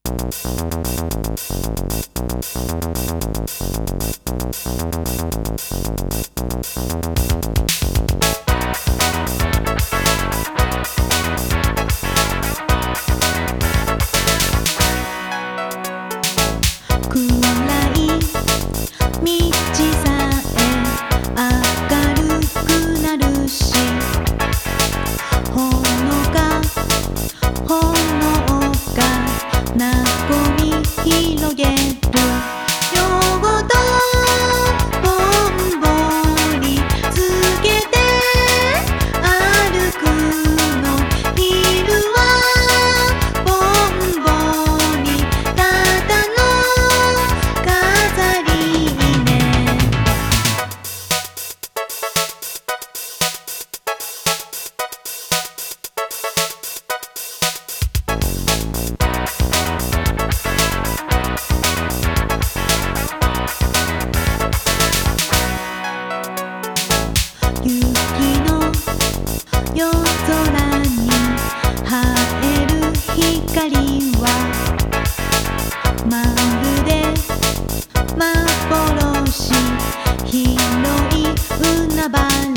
広げる両方とぼんぼりつけて歩くの昼はぼんぼりただの飾りね雪の夜空に映える光はまるで幻広い海原